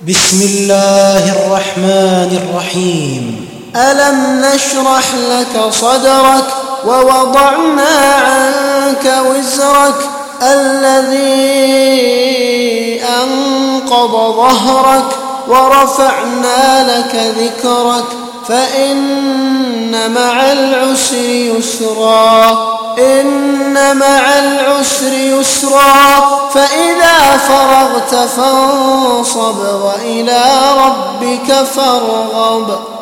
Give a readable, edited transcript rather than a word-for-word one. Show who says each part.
Speaker 1: بسم الله الرحمن الرحيم.
Speaker 2: ألم نشرح لك صدرك ووضعنا عنك وزرك الذي أنقض ظهرك ورفعنا لك ذكرك فإن مع العسر يسرا فإذا فرغت فانصب وإلى ربك فارغب.